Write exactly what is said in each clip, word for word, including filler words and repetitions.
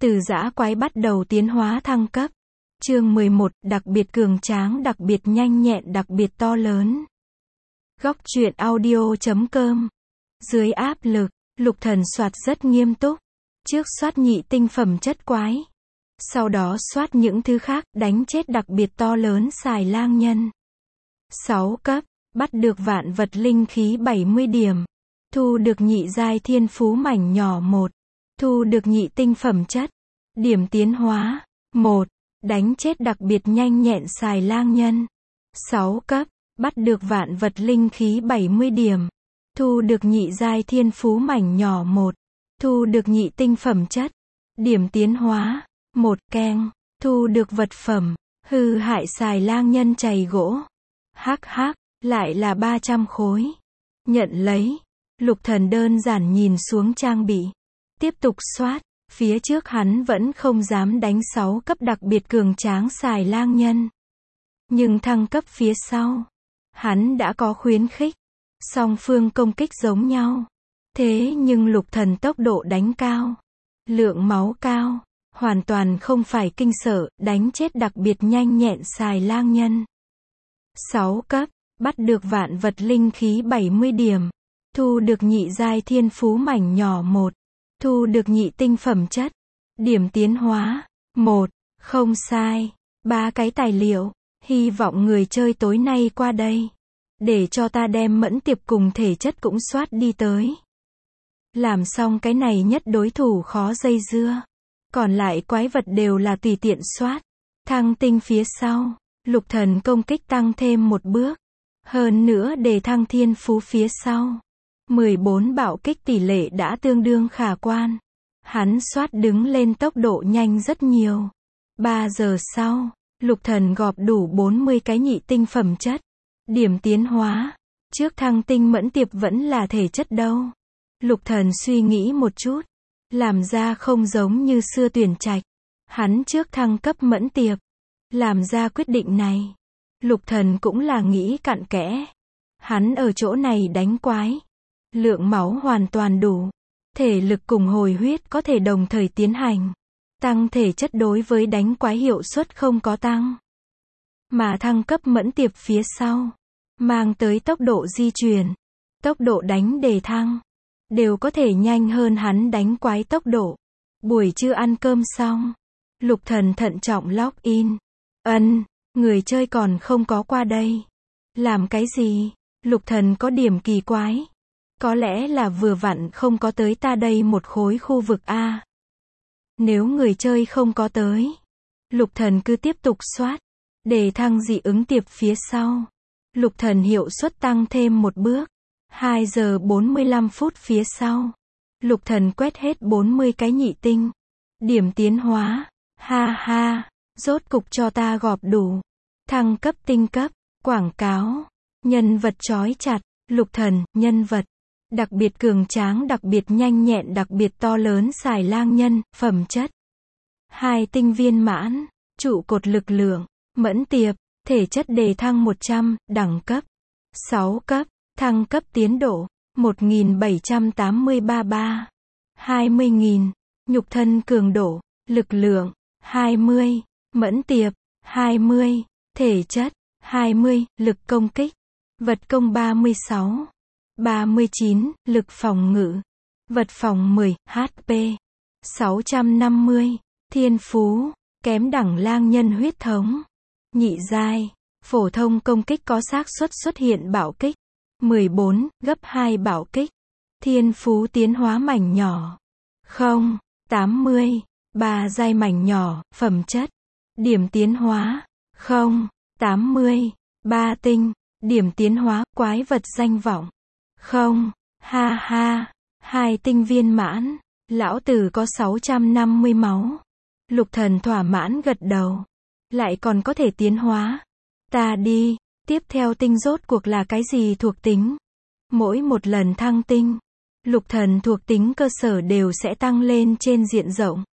Từ dã quái bắt đầu tiến hóa thăng cấp. Chương mười một, đặc biệt cường tráng, đặc biệt nhanh nhẹn, đặc biệt to lớn. Góc truyện audio chấm com. Dưới áp lực, Lục Thần soạt rất nghiêm túc. Trước soát nhị tinh phẩm chất quái. Sau đó soát những thứ khác, đánh chết đặc biệt to lớn xài lang nhân. sáu cấp, bắt được vạn vật linh khí bảy mươi điểm. Thu được nhị giai thiên phú mảnh nhỏ một. Thu được nhị tinh phẩm chất. Điểm tiến hóa. một. Đánh chết đặc biệt nhanh nhẹn xài lang nhân. sáu cấp. Bắt được vạn vật linh khí bảy mươi điểm. Thu được nhị giai thiên phú mảnh nhỏ một. Thu được nhị tinh phẩm chất. Điểm tiến hóa. một. Keng. Thu được vật phẩm. Hư hại xài lang nhân chày gỗ. Hắc hắc. Lại là ba trăm khối. Nhận lấy. Lục Thần đơn giản nhìn xuống trang bị. Tiếp tục soát. Phía trước hắn vẫn không dám đánh sáu cấp đặc biệt cường tráng xài lang nhân. Nhưng thăng cấp phía sau, hắn đã có khuyến khích. Song phương công kích giống nhau. Thế nhưng Lục Thần tốc độ đánh cao. Lượng máu cao. Hoàn toàn không phải kinh sợ, đánh chết đặc biệt nhanh nhẹn xài lang nhân. sáu cấp, bắt được vạn vật linh khí bảy mươi điểm. Thu được nhị giai thiên phú mảnh nhỏ một. Thu được nhị tinh phẩm chất. Điểm tiến hóa. một. Không sai. Ba cái tài liệu. Hy vọng người chơi tối nay qua đây. Để cho ta đem mẫn tiệp cùng thể chất cũng soát đi tới. Làm xong cái này nhất đối thủ khó dây dưa. Còn lại quái vật đều là tùy tiện soát. Thăng tinh phía sau. Lục Thần công kích tăng thêm một bước. Hơn nữa để thăng thiên phú phía sau. mười bốn bạo kích tỷ lệ đã tương đương khả quan. Hắn soát đứng lên tốc độ nhanh rất nhiều. ba giờ sau, Lục Thần gọp đủ bốn mươi cái nhị tinh phẩm chất. Điểm tiến hóa. Trước thăng tinh mẫn tiệp vẫn là thể chất đâu. Lục Thần suy nghĩ một chút. Làm ra không giống như xưa tuyển trạch. Hắn trước thăng cấp mẫn tiệp. Làm ra quyết định này. Lục Thần cũng là nghĩ cặn kẽ. Hắn ở chỗ này đánh quái. Lượng máu hoàn toàn đủ. Thể lực cùng hồi huyết có thể đồng thời tiến hành. Tăng thể chất đối với đánh quái hiệu suất không có tăng. Mà thăng cấp mẫn tiệp phía sau. Mang tới tốc độ di chuyển. Tốc độ đánh đề thăng. Đều có thể nhanh hơn hắn đánh quái tốc độ. Buổi trưa ăn cơm xong. Lục Thần thận trọng log in. Ân, người chơi còn không có qua đây. Làm cái gì? Lục Thần có điểm kỳ quái. Có lẽ là vừa vặn không có tới ta đây một khối khu vực A. Nếu người chơi không có tới. Lục Thần cứ tiếp tục soát. Để thăng dị ứng tiệp phía sau. Lục Thần hiệu suất tăng thêm một bước. hai giờ bốn mươi lăm phút phía sau. Lục Thần quét hết bốn mươi cái nhị tinh. Điểm tiến hóa. Ha ha. Rốt cục cho ta gọp đủ. Thăng cấp tinh cấp. Quảng cáo. Nhân vật chói chặt. Lục Thần, nhân vật. Đặc biệt cường tráng, đặc biệt nhanh nhẹn, đặc biệt to lớn xài lang nhân, phẩm chất. Hai tinh viên mãn. Trụ cột lực lượng. Mẫn tiệp. Thể chất đề thăng một trăm, đẳng cấp. sáu cấp. Thăng cấp tiến độ. một nghìn bảy trăm tám mươi ba ba. hai mươi nghìn. Nhục thân cường độ. Lực lượng. hai mươi. Mẫn tiệp. hai mươi. Thể chất. hai mươi. Lực công kích. Vật công ba mươi sáu. ba mươi chín. Lực phòng ngự. Vật phòng mười. hát pê. sáu trăm năm mươi. Thiên phú. Kém đẳng lang nhân huyết thống. Nhị giai. Phổ thông công kích có xác suất xuất hiện bạo kích. mười bốn. Gấp hai bạo kích. Thiên phú tiến hóa mảnh nhỏ. không. tám mươi. ba giai mảnh nhỏ. Phẩm chất. Điểm tiến hóa. không. tám mươi. ba tinh. Điểm tiến hóa. Quái vật danh vọng. không. Ha ha. hai tinh viên mãn. Lão tử có sáu trăm năm mươi máu. Lục Thần thỏa mãn gật đầu. Lại còn có thể tiến hóa. Ta đi. Tiếp theo tinh rốt cuộc là cái gì thuộc tính? Mỗi một lần thăng tinh, Lục Thần thuộc tính cơ sở đều sẽ tăng lên trên diện rộng.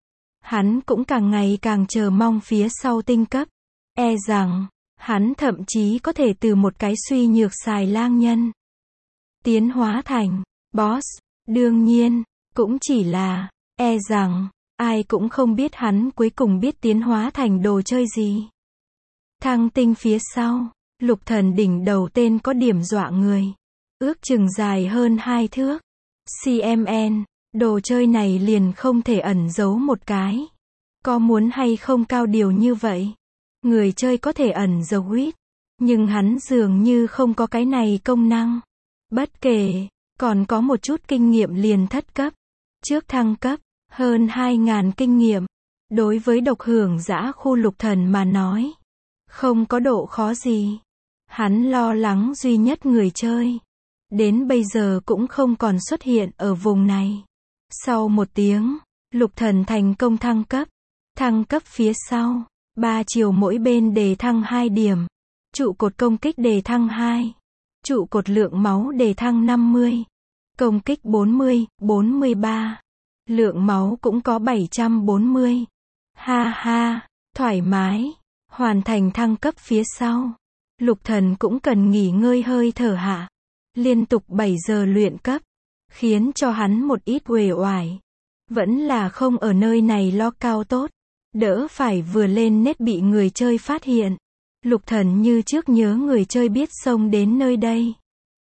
Hắn cũng càng ngày càng chờ mong phía sau tinh cấp. E rằng, hắn thậm chí có thể từ một cái suy nhược xài lang nhân. Tiến hóa thành, boss. Đương nhiên, cũng chỉ là, e rằng, Ai cũng không biết hắn cuối cùng biết tiến hóa thành đồ chơi gì. Thăng tinh phía sau, lục thần đỉnh đầu tên có điểm dọa người. Ước chừng dài hơn hai thước. xê em, đồ chơi này liền không thể ẩn giấu một cái. Có muốn hay không cao điều như vậy? Người chơi có thể ẩn giấu quýt, nhưng hắn dường như không có cái này công năng. Bất kể, còn có một chút kinh nghiệm liền thất cấp. Trước thăng cấp, hơn hai ngàn kinh nghiệm. Đối với độc hưởng dã khu lục thần mà nói, không có độ khó gì. Hắn lo lắng duy nhất người chơi. Đến bây giờ cũng không còn xuất hiện ở vùng này. Sau một tiếng, lục thần thành công thăng cấp. Thăng cấp phía sau, ba chiều mỗi bên đề thăng hai điểm. Trụ cột công kích đề thăng hai. Trụ cột lượng máu đề thăng năm mươi. Công kích bốn mươi, bốn mươi ba. Lượng máu cũng có bảy trăm bốn mươi. Ha ha, thoải mái. Hoàn thành thăng cấp phía sau. Lục thần cũng cần nghỉ ngơi hơi thở hạ. Liên tục bảy giờ luyện cấp, khiến cho hắn một ít uể oải. Vẫn là không ở nơi này lo cao tốt. Đỡ phải vừa lên nét bị người chơi phát hiện. Lục thần như trước nhớ người chơi biết xông đến nơi đây.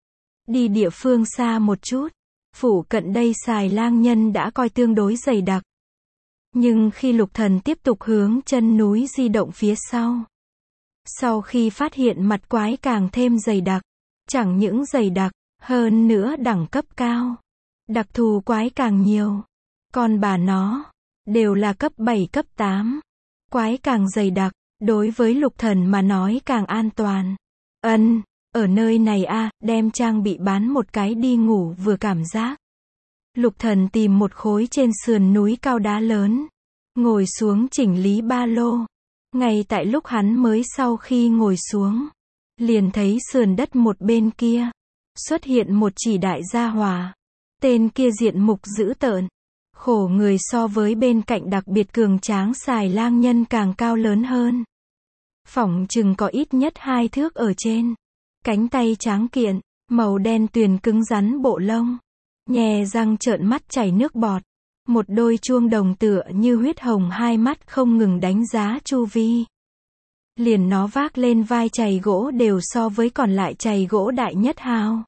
Đi địa phương xa một chút. Phủ cận đây xài lang nhân đã coi tương đối dày đặc. Nhưng khi lục thần tiếp tục hướng chân núi di động phía sau. Sau khi phát hiện mặt quái càng thêm dày đặc. Chẳng những dày đặc, hơn nữa đẳng cấp cao. Đặc thù quái càng nhiều. Còn bà nó, đều là cấp bảy cấp tám. Quái càng dày đặc, đối với lục thần mà nói càng an toàn. Ân, ở nơi này a, đem trang bị bán một cái đi ngủ vừa cảm giác. Lục thần tìm một khối trên sườn núi cao đá lớn. Ngồi xuống chỉnh lý ba lô. Ngay tại lúc hắn mới sau khi ngồi xuống. Liền thấy sườn đất một bên kia. Xuất hiện một chỉ đại gia hỏa. Tên kia diện mục dữ tợn. Khổ người so với bên cạnh đặc biệt cường tráng xài lang nhân càng cao lớn hơn. Phỏng chừng có ít nhất hai thước ở trên. Cánh tay tráng kiện, màu đen tuyền cứng rắn bộ lông. Nhè răng trợn mắt chảy nước bọt. Một đôi chuông đồng tựa như huyết hồng hai mắt không ngừng đánh giá chu vi. Liền nó vác lên vai chày gỗ đều so với còn lại chày gỗ đại nhất hao.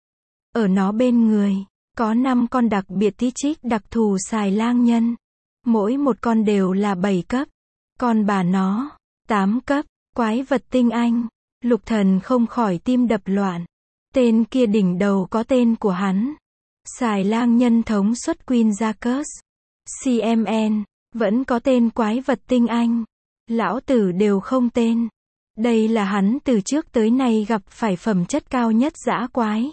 Ở nó bên người, có năm con đặc biệt tí trích đặc thù xài lang nhân. Mỗi một con đều là bảy cấp. Còn bà nó, tám cấp, quái vật tinh anh. Lục thần không khỏi tim đập loạn. Tên kia đỉnh đầu có tên của hắn. Xài lang nhân thống xuất Queen Jacques. xê em, vẫn có tên quái vật tinh anh. Lão tử đều không tên. Đây là hắn từ trước tới nay gặp phải phẩm chất cao nhất dã quái.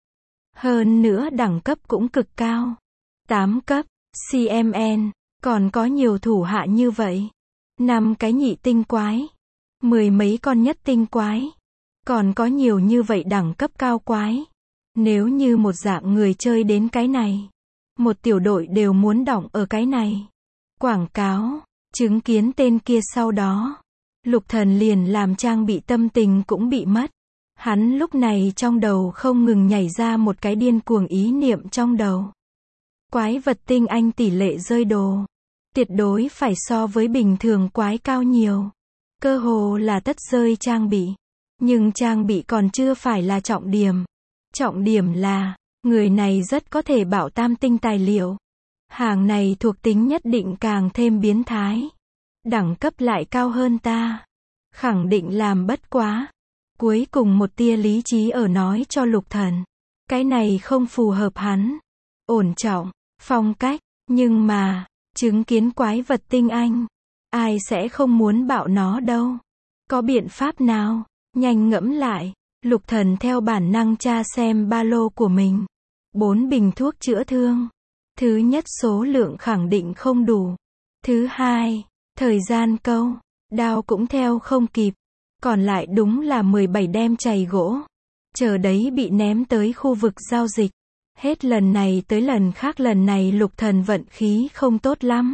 Hơn nữa đẳng cấp cũng cực cao. tám cấp, xê em, còn có nhiều thủ hạ như vậy. năm cái nhị tinh quái. mười mấy con nhất tinh quái. Còn có nhiều như vậy đẳng cấp cao quái. Nếu như một dạng người chơi đến cái này. Một tiểu đội đều muốn đỏng ở cái này. Quảng cáo. Chứng kiến tên kia sau đó. Lục thần liền làm trang bị tâm tình cũng bị mất. Hắn lúc này trong đầu không ngừng nhảy ra một cái điên cuồng ý niệm trong đầu. Quái vật tinh anh tỷ lệ rơi đồ. Tuyệt đối phải so với bình thường quái cao nhiều. Cơ hồ là tất rơi trang bị. Nhưng trang bị còn chưa phải là trọng điểm. Trọng điểm là, người này rất có thể bảo tam tinh tài liệu. Hàng này thuộc tính nhất định càng thêm biến thái. Đẳng cấp lại cao hơn ta. Khẳng định làm bất quá. Cuối cùng một tia lý trí ở nói cho lục thần. Cái này không phù hợp hắn. Ổn trọng, phong cách, nhưng mà, chứng kiến quái vật tinh anh. Ai sẽ không muốn bạo nó đâu. Có biện pháp nào? Nhanh ngẫm lại. Lục thần theo bản năng tra xem ba lô của mình. Bốn bình thuốc chữa thương. Thứ nhất số lượng khẳng định không đủ. Thứ hai, thời gian câu, đao cũng theo không kịp. Còn lại đúng là mười bảy đem chày gỗ. Chờ đấy bị ném tới khu vực giao dịch. Hết lần này tới lần khác lần này lục thần vận khí không tốt lắm.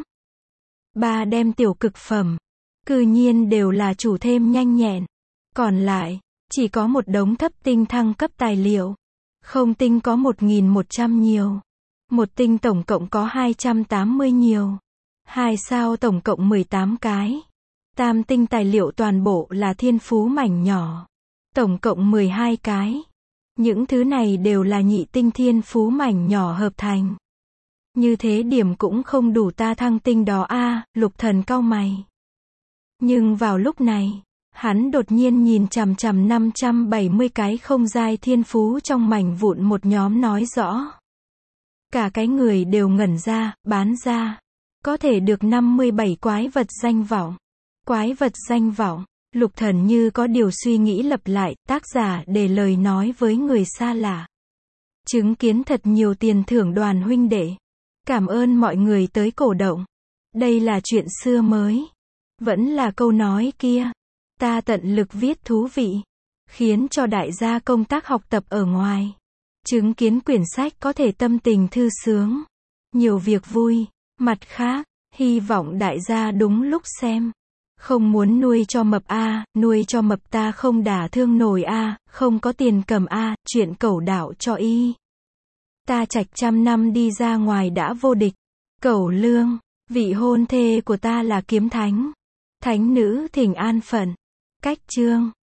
Ba đem tiểu cực phẩm. Cư nhiên đều là chủ thêm nhanh nhẹn. Còn lại, chỉ có một đống thấp tinh thăng cấp tài liệu. Không tinh có một nghìn một trăm nhiều. Một tinh tổng cộng có hai trăm tám mươi nhiều. Hai sao tổng cộng mười tám cái. Tam tinh tài liệu toàn bộ là thiên phú mảnh nhỏ. Tổng cộng mười hai cái. Những thứ này đều là nhị tinh thiên phú mảnh nhỏ hợp thành. Như thế điểm cũng không đủ ta thăng tinh đó a, Lục Thần cau mày. Nhưng vào lúc này, hắn đột nhiên nhìn chằm chằm năm trăm bảy mươi cái không giai thiên phú trong mảnh vụn một nhóm nói rõ. Cả cái người đều ngẩn ra, bán ra. Có thể được năm mươi bảy quái vật danh vọng. Quái vật danh vọng. Lục Thần như có điều suy nghĩ lặp lại, tác giả để lời nói với người xa lạ. Chứng kiến thật nhiều tiền thưởng đoàn huynh đệ. Cảm ơn mọi người tới cổ động. Đây là chuyện xưa mới. Vẫn là câu nói kia. Ta tận lực viết thú vị. Khiến cho đại gia công tác học tập ở ngoài. Chứng kiến quyển sách có thể tâm tình thư sướng. Nhiều việc vui. Mặt khác, hy vọng đại gia đúng lúc xem. Không muốn nuôi cho mập a, nuôi cho mập ta không đả thương nổi a, không có tiền cầm a, chuyện cẩu đạo cho y. Ta trạch trăm năm đi ra ngoài đã vô địch. Cẩu lương, vị hôn thê của ta là kiếm thánh. Thánh nữ thỉnh an phận. Cách chương.